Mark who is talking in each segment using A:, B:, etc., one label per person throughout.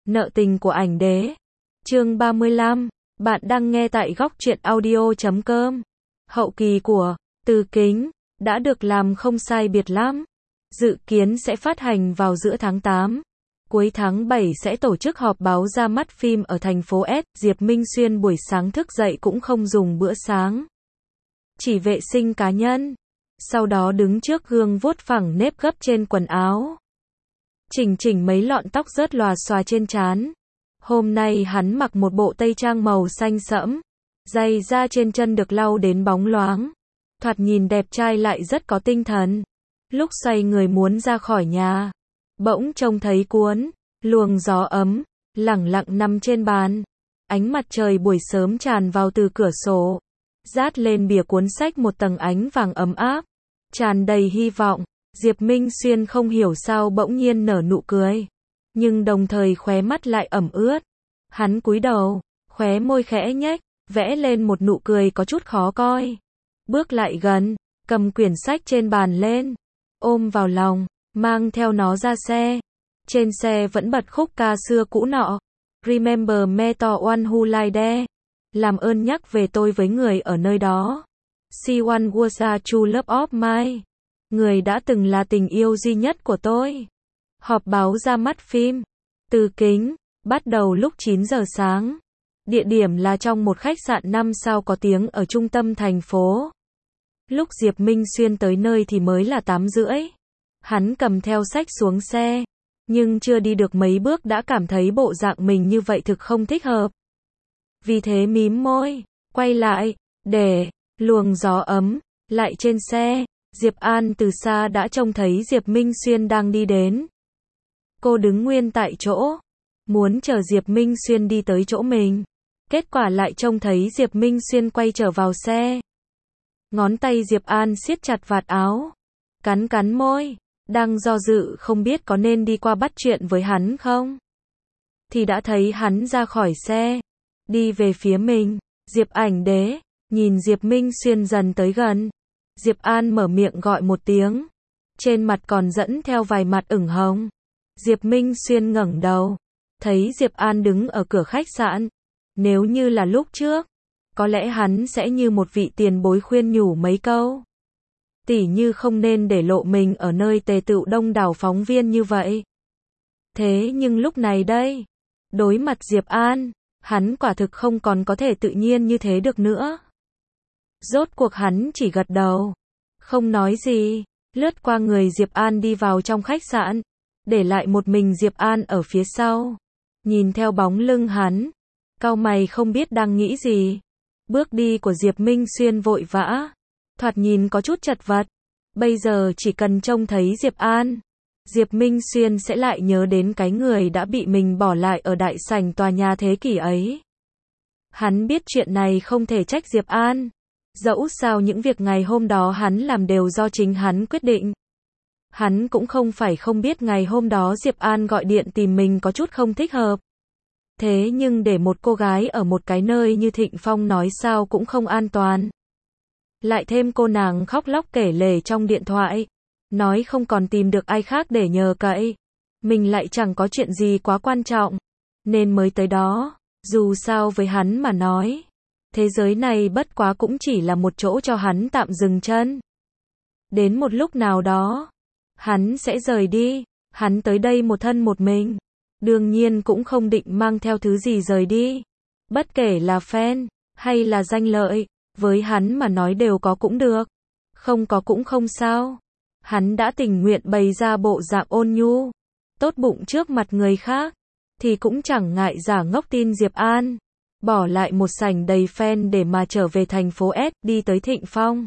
A: Nợ tình của ảnh đế. Chương 35. Bạn đang nghe tại góc truyện audio.com. Hậu kỳ của Từ Kính đã được làm không sai biệt lắm. Dự kiến sẽ phát hành vào giữa tháng 8. Cuối tháng 7 sẽ tổ chức họp báo ra mắt phim ở thành phố S. Diệp Minh Xuyên buổi sáng thức dậy cũng không dùng bữa sáng. Chỉ vệ sinh cá nhân. Sau đó đứng trước gương vuốt phẳng nếp gấp trên quần áo. Chỉnh mấy lọn tóc rớt lòa xòa trên trán. Hôm nay hắn mặc một bộ tây trang màu xanh sẫm. Giày da trên chân được lau đến bóng loáng. Thoạt nhìn đẹp trai lại rất có tinh thần. Lúc xoay người muốn ra khỏi nhà, bỗng trông thấy cuốn luồng gió ấm lẳng lặng nằm trên bàn. Ánh mặt trời buổi sớm tràn vào từ cửa sổ, dát lên bìa cuốn sách một tầng ánh vàng ấm áp, tràn đầy hy vọng. Diệp Minh Xuyên không hiểu sao bỗng nhiên nở nụ cười, nhưng đồng thời khóe mắt lại ẩm ướt. Hắn cúi đầu, khóe môi khẽ nhếch, vẽ lên một nụ cười có chút khó coi. Bước lại gần, cầm quyển sách trên bàn lên, ôm vào lòng, mang theo nó ra xe. Trên xe vẫn bật khúc ca xưa cũ nọ, Remember me to one who lie there. Làm ơn nhắc về tôi với người ở nơi đó. She one was a true love of mine. Người đã từng là tình yêu duy nhất của tôi. Họp báo ra mắt phim Từ Kính bắt đầu lúc 9 giờ sáng. Địa điểm là trong một khách sạn 5 sao có tiếng ở trung tâm thành phố. Lúc Diệp Minh Xuyên tới nơi thì mới là 8 rưỡi. Hắn cầm theo sách xuống xe, nhưng chưa đi được mấy bước đã cảm thấy bộ dạng mình như vậy thực không thích hợp. Vì thế mím môi, quay lại, để luồng gió ấm lại trên xe. Diệp An từ xa đã trông thấy Diệp Minh Xuyên đang đi đến. Cô đứng nguyên tại chỗ, muốn chờ Diệp Minh Xuyên đi tới chỗ mình. Kết quả lại trông thấy Diệp Minh Xuyên quay trở vào xe. Ngón tay Diệp An siết chặt vạt áo, cắn môi, đang do dự không biết có nên đi qua bắt chuyện với hắn không. Thì đã thấy hắn ra khỏi xe, đi về phía mình. Diệp ảnh đế, nhìn Diệp Minh Xuyên dần tới gần. Diệp An mở miệng gọi một tiếng, trên mặt còn dẫn theo vài mặt ửng hồng. Diệp Minh Xuyên ngẩng đầu, thấy Diệp An đứng ở cửa khách sạn. Nếu như là lúc trước, có lẽ hắn sẽ như một vị tiền bối khuyên nhủ mấy câu. Tỉ như không nên để lộ mình ở nơi tề tựu đông đảo phóng viên như vậy. Thế nhưng lúc này đây, đối mặt Diệp An, hắn quả thực không còn có thể tự nhiên như thế được nữa. Rốt cuộc hắn chỉ gật đầu, không nói gì, lướt qua người Diệp An đi vào trong khách sạn, để lại một mình Diệp An ở phía sau. Nhìn theo bóng lưng hắn, cau mày không biết đang nghĩ gì. Bước đi của Diệp Minh Xuyên vội vã, thoạt nhìn có chút chật vật. Bây giờ chỉ cần trông thấy Diệp An, Diệp Minh Xuyên sẽ lại nhớ đến cái người đã bị mình bỏ lại ở đại sảnh tòa nhà thế kỷ ấy. Hắn biết chuyện này không thể trách Diệp An. Dẫu sao những việc ngày hôm đó hắn làm đều do chính hắn quyết định. Hắn cũng không phải không biết ngày hôm đó Diệp An gọi điện tìm mình có chút không thích hợp. Thế nhưng để một cô gái ở một cái nơi như Thịnh Phong nói sao cũng không an toàn. Lại thêm cô nàng khóc lóc kể lể trong điện thoại, nói không còn tìm được ai khác để nhờ cậy. Mình lại chẳng có chuyện gì quá quan trọng, nên mới tới đó. Dù sao với hắn mà nói, thế giới này bất quá cũng chỉ là một chỗ cho hắn tạm dừng chân. Đến một lúc nào đó, hắn sẽ rời đi. Hắn tới đây một thân một mình, đương nhiên cũng không định mang theo thứ gì rời đi. Bất kể là fan hay là danh lợi, với hắn mà nói đều có cũng được, không có cũng không sao. Hắn đã tình nguyện bày ra bộ dạng ôn nhu, tốt bụng trước mặt người khác, thì cũng chẳng ngại giả ngốc tin Diệp An. Bỏ lại một sảnh đầy fan để mà trở về thành phố S, đi tới Thịnh Phong.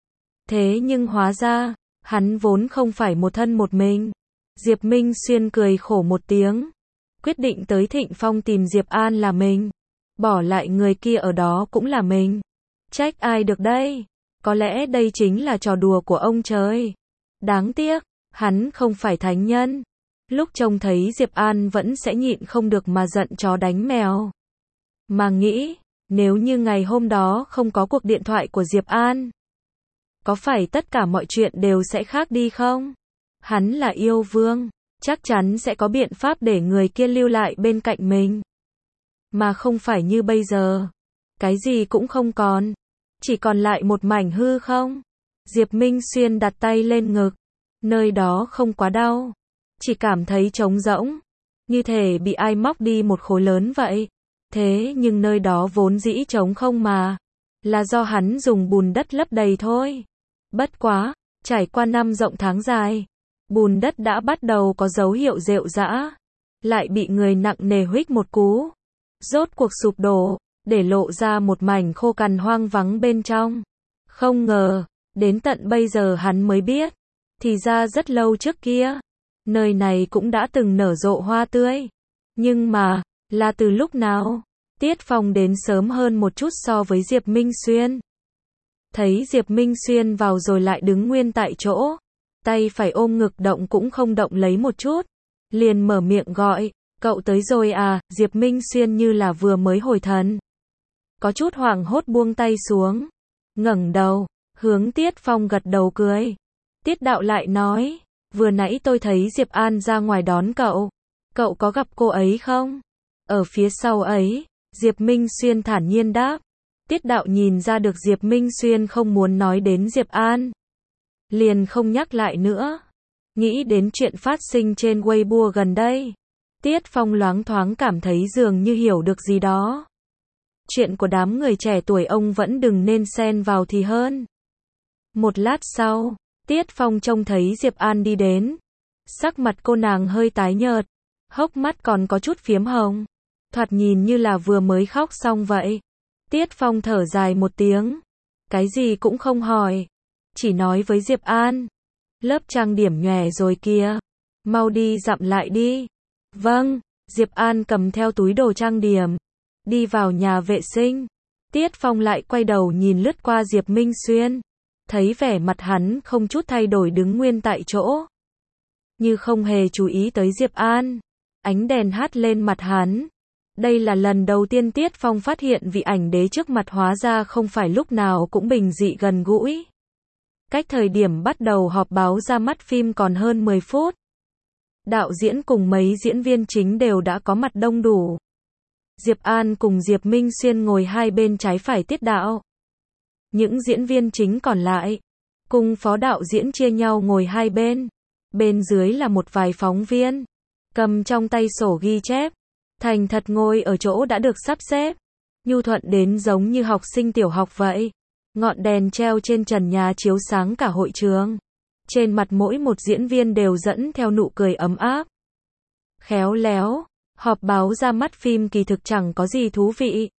A: Thế nhưng hóa ra, hắn vốn không phải một thân một mình. Diệp Minh Xuyên cười khổ một tiếng, quyết định tới Thịnh Phong tìm Diệp An là mình, bỏ lại người kia ở đó cũng là mình. Trách ai được đây? Có lẽ đây chính là trò đùa của ông trời. Đáng tiếc, hắn không phải thánh nhân. Lúc trông thấy Diệp An vẫn sẽ nhịn không được mà giận chó đánh mèo. Mà nghĩ, nếu như ngày hôm đó không có cuộc điện thoại của Diệp An, có phải tất cả mọi chuyện đều sẽ khác đi không? Hắn là yêu vương, chắc chắn sẽ có biện pháp để người kia lưu lại bên cạnh mình. Mà không phải như bây giờ. Cái gì cũng không còn. Chỉ còn lại một mảnh hư không. Diệp Minh Xuyên đặt tay lên ngực. Nơi đó không quá đau. Chỉ cảm thấy trống rỗng. Như thể bị ai móc đi một khối lớn vậy. Thế nhưng nơi đó vốn dĩ trống không mà. Là do hắn dùng bùn đất lấp đầy thôi. Bất quá, trải qua năm rộng tháng dài. Bùn đất đã bắt đầu có dấu hiệu rệu rã. Lại bị người nặng nề huých một cú. Rốt cuộc sụp đổ, để lộ ra một mảnh khô cằn hoang vắng bên trong. Không ngờ, đến tận bây giờ hắn mới biết. Thì ra rất lâu trước kia, nơi này cũng đã từng nở rộ hoa tươi. Nhưng mà, là từ lúc nào? Tiết Phong đến sớm hơn một chút so với Diệp Minh Xuyên. Thấy Diệp Minh Xuyên vào rồi lại đứng nguyên tại chỗ. Tay phải ôm ngực động cũng không động lấy một chút. Liền mở miệng gọi, cậu tới rồi à? Diệp Minh Xuyên như là vừa mới hồi thần. Có chút hoảng hốt buông tay xuống. Ngẩng đầu, hướng Tiết Phong gật đầu cười. Tiết đạo lại nói, vừa nãy tôi thấy Diệp An ra ngoài đón cậu. Cậu có gặp cô ấy không? Ở phía sau ấy, Diệp Minh Xuyên thản nhiên đáp. Tiết đạo nhìn ra được Diệp Minh Xuyên không muốn nói đến Diệp An. Liền không nhắc lại nữa. Nghĩ đến chuyện phát sinh trên Weibo gần đây. Tiết Phong loáng thoáng cảm thấy dường như hiểu được gì đó. Chuyện của đám người trẻ tuổi ông vẫn đừng nên xen vào thì hơn. Một lát sau, Tiết Phong trông thấy Diệp An đi đến. Sắc mặt cô nàng hơi tái nhợt. Hốc mắt còn có chút phiếm hồng. Thoạt nhìn như là vừa mới khóc xong vậy. Tiết Phong thở dài một tiếng. Cái gì cũng không hỏi. Chỉ nói với Diệp An. Lớp trang điểm nhòe rồi kìa. Mau đi dặm lại đi. Vâng. Diệp An cầm theo túi đồ trang điểm. Đi vào nhà vệ sinh. Tiết Phong lại quay đầu nhìn lướt qua Diệp Minh Xuyên. Thấy vẻ mặt hắn không chút thay đổi đứng nguyên tại chỗ. Như không hề chú ý tới Diệp An. Ánh đèn hắt lên mặt hắn. Đây là lần đầu tiên Tiết Phong phát hiện vị ảnh đế trước mặt hóa ra không phải lúc nào cũng bình dị gần gũi. Cách thời điểm bắt đầu họp báo ra mắt phim còn hơn 10 phút. Đạo diễn cùng mấy diễn viên chính đều đã có mặt đông đủ. Diệp An cùng Diệp Minh Xuyên ngồi hai bên trái phải Tiết đạo. Những diễn viên chính còn lại, cùng phó đạo diễn chia nhau ngồi hai bên. Bên dưới là một vài phóng viên, cầm trong tay sổ ghi chép. Thành thật ngồi ở chỗ đã được sắp xếp. Nhu thuận đến giống như học sinh tiểu học vậy. Ngọn đèn treo trên trần nhà chiếu sáng cả hội trường. Trên mặt mỗi một diễn viên đều dẫn theo nụ cười ấm áp. Khéo léo, họp báo ra mắt phim kỳ thực chẳng có gì thú vị.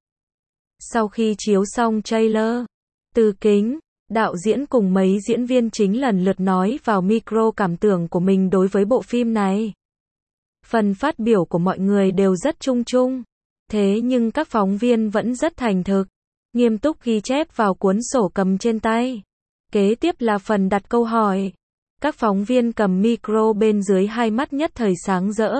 A: Sau khi chiếu xong trailer, Từ Kính, đạo diễn cùng mấy diễn viên chính lần lượt nói vào micro cảm tưởng của mình đối với bộ phim này. Phần phát biểu của mọi người đều rất chung chung. Thế nhưng các phóng viên vẫn rất thành thực. Nghiêm túc ghi chép vào cuốn sổ cầm trên tay. Kế tiếp là phần đặt câu hỏi. Các phóng viên cầm micro bên dưới hai mắt nhất thời sáng rỡ.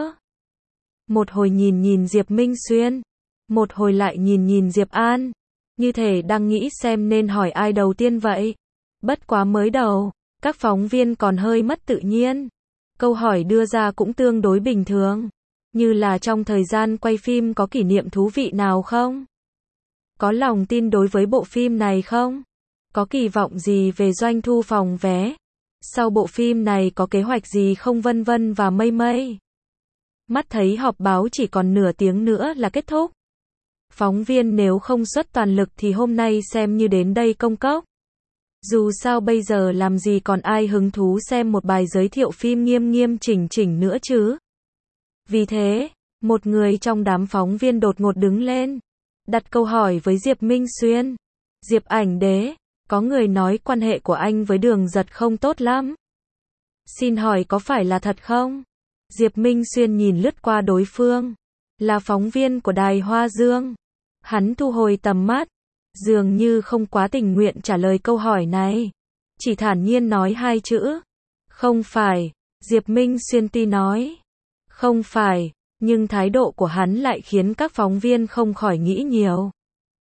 A: Một hồi nhìn Diệp Minh Xuyên. Một hồi lại nhìn Diệp An. Như thể đang nghĩ xem nên hỏi ai đầu tiên vậy. Bất quá mới đầu, các phóng viên còn hơi mất tự nhiên. Câu hỏi đưa ra cũng tương đối bình thường. Như là trong thời gian quay phim có kỷ niệm thú vị nào không? Có lòng tin đối với bộ phim này không? Có kỳ vọng gì về doanh thu phòng vé? Sau bộ phim này có kế hoạch gì không, vân vân và mây mây. Mắt thấy họp báo chỉ còn nửa tiếng nữa là kết thúc. Phóng viên nếu không xuất toàn lực thì hôm nay xem như đến đây công cốc. Dù sao bây giờ làm gì còn ai hứng thú xem một bài giới thiệu phim nghiêm chỉnh nữa chứ. Vì thế, một người trong đám phóng viên đột ngột đứng lên. Đặt câu hỏi với Diệp Minh Xuyên. Diệp ảnh đế, có người nói quan hệ của anh với Đường Giật không tốt lắm. Xin hỏi có phải là thật không? Diệp Minh Xuyên nhìn lướt qua đối phương. Là phóng viên của Đài Hoa Dương. Hắn thu hồi tầm mắt. Dường như không quá tình nguyện trả lời câu hỏi này. Chỉ thản nhiên nói hai chữ. Không phải. Diệp Minh Xuyên tuy nói. Không phải. Nhưng thái độ của hắn lại khiến các phóng viên không khỏi nghĩ nhiều.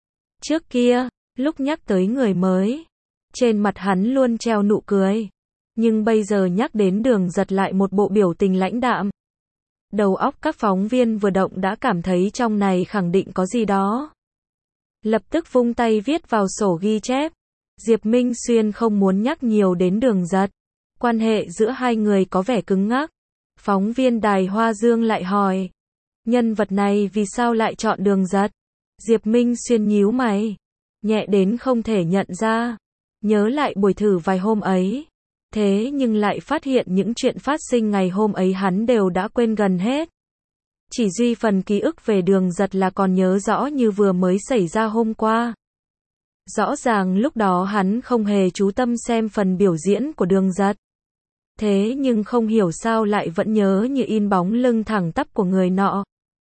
A: Trước kia, lúc nhắc tới người mới, trên mặt hắn luôn treo nụ cười. Nhưng bây giờ nhắc đến Đường Giật lại một bộ biểu tình lãnh đạm. Đầu óc các phóng viên vừa động đã cảm thấy trong này khẳng định có gì đó. Lập tức vung tay viết vào sổ ghi chép. Diệp Minh Xuyên không muốn nhắc nhiều đến Đường Giật. Quan hệ giữa hai người có vẻ cứng ngắc. Phóng viên Đài Hoa Dương lại hỏi. Nhân vật này vì sao lại chọn Đường Giật? Diệp Minh Xuyên nhíu mày. Nhẹ đến không thể nhận ra. Nhớ lại buổi thử vài hôm ấy. Thế nhưng lại phát hiện những chuyện phát sinh ngày hôm ấy hắn đều đã quên gần hết. Chỉ duy phần ký ức về Đường Giật là còn nhớ rõ như vừa mới xảy ra hôm qua. Rõ ràng lúc đó hắn không hề chú tâm xem phần biểu diễn của Đường Giật. Thế nhưng không hiểu sao lại vẫn nhớ như in bóng lưng thẳng tắp của người nọ.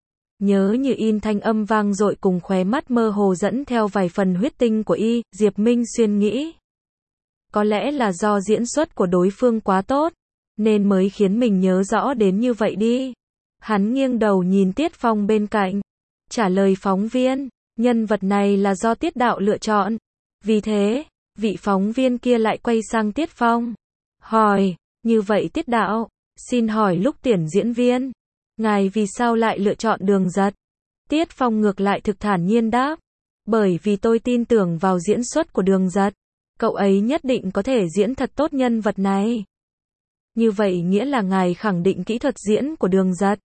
A: Nhớ như in thanh âm vang dội cùng khóe mắt mơ hồ dẫn theo vài phần huyết tinh của y, Diệp Minh Xuyên nghĩ. Có lẽ là do diễn xuất của đối phương quá tốt, nên mới khiến mình nhớ rõ đến như vậy đi. Hắn nghiêng đầu nhìn Tiết Phong bên cạnh. Trả lời phóng viên, nhân vật này là do Tiết đạo lựa chọn. Vì thế, vị phóng viên kia lại quay sang Tiết Phong. Hỏi, như vậy Tiết đạo, xin hỏi lúc tuyển diễn viên, ngài vì sao lại lựa chọn Đường Giật? Tiết Phong ngược lại thực thản nhiên đáp. Bởi vì tôi tin tưởng vào diễn xuất của Đường Giật. Cậu ấy nhất định có thể diễn thật tốt nhân vật này. Như vậy nghĩa là ngài khẳng định kỹ thuật diễn của Đường Giật.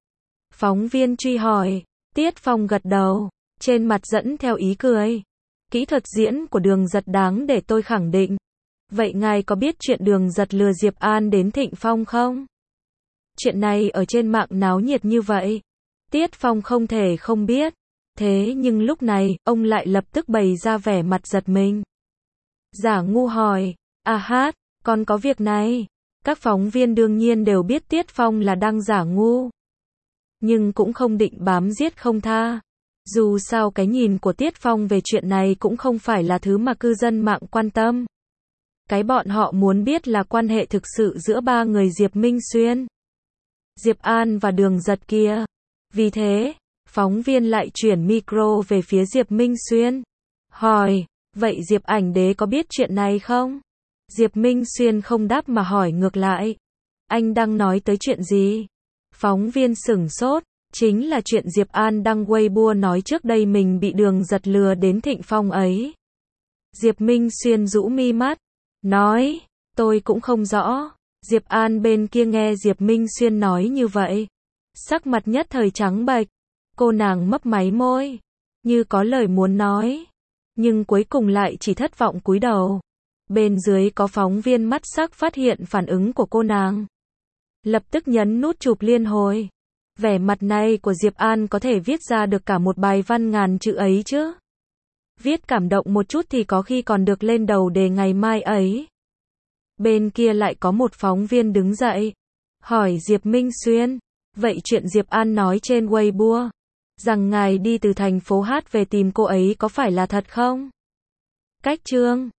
A: Phóng viên truy hỏi. Tiết Phong gật đầu, trên mặt dẫn theo ý cười. Kỹ thuật diễn của Đường Giật đáng để tôi khẳng định. Vậy ngài có biết chuyện Đường Giật lừa Diệp An đến Thịnh Phong không? Chuyện này ở trên mạng náo nhiệt như vậy. Tiết Phong không thể không biết. Thế nhưng lúc này, ông lại lập tức bày ra vẻ mặt giật mình. Giả ngu hỏi, hát, còn có việc này. Các phóng viên đương nhiên đều biết Tiết Phong là đang giả ngu. Nhưng cũng không định bám giết không tha. Dù sao cái nhìn của Tiết Phong về chuyện này cũng không phải là thứ mà cư dân mạng quan tâm. Cái bọn họ muốn biết là quan hệ thực sự giữa ba người Diệp Minh Xuyên, Diệp An và Đường Giật kia. Vì thế, phóng viên lại chuyển micro về phía Diệp Minh Xuyên. Hỏi, vậy Diệp ảnh đế có biết chuyện này không? Diệp Minh Xuyên không đáp mà hỏi ngược lại. Anh đang nói tới chuyện gì? Phóng viên sửng sốt. Chính là chuyện Diệp An đăng Weibo nói trước đây mình bị Đường Giật lừa đến Thịnh Phong ấy. Diệp Minh Xuyên rũ mi mắt. Nói, tôi cũng không rõ. Diệp An bên kia nghe Diệp Minh Xuyên nói như vậy. Sắc mặt nhất thời trắng bệch. Cô nàng mấp máy môi. Như có lời muốn nói. Nhưng cuối cùng lại chỉ thất vọng cúi đầu. Bên dưới có phóng viên mắt sắc phát hiện phản ứng của cô nàng. Lập tức nhấn nút chụp liên hồi. Vẻ mặt này của Diệp An có thể viết ra được cả một bài văn ngàn chữ ấy chứ. Viết cảm động một chút thì có khi còn được lên đầu đề ngày mai ấy. Bên kia lại có một phóng viên đứng dậy. Hỏi Diệp Minh Xuyên. Vậy chuyện Diệp An nói trên Weibo, rằng ngài đi từ thành phố Hát về tìm cô ấy có phải là thật không? Cách chương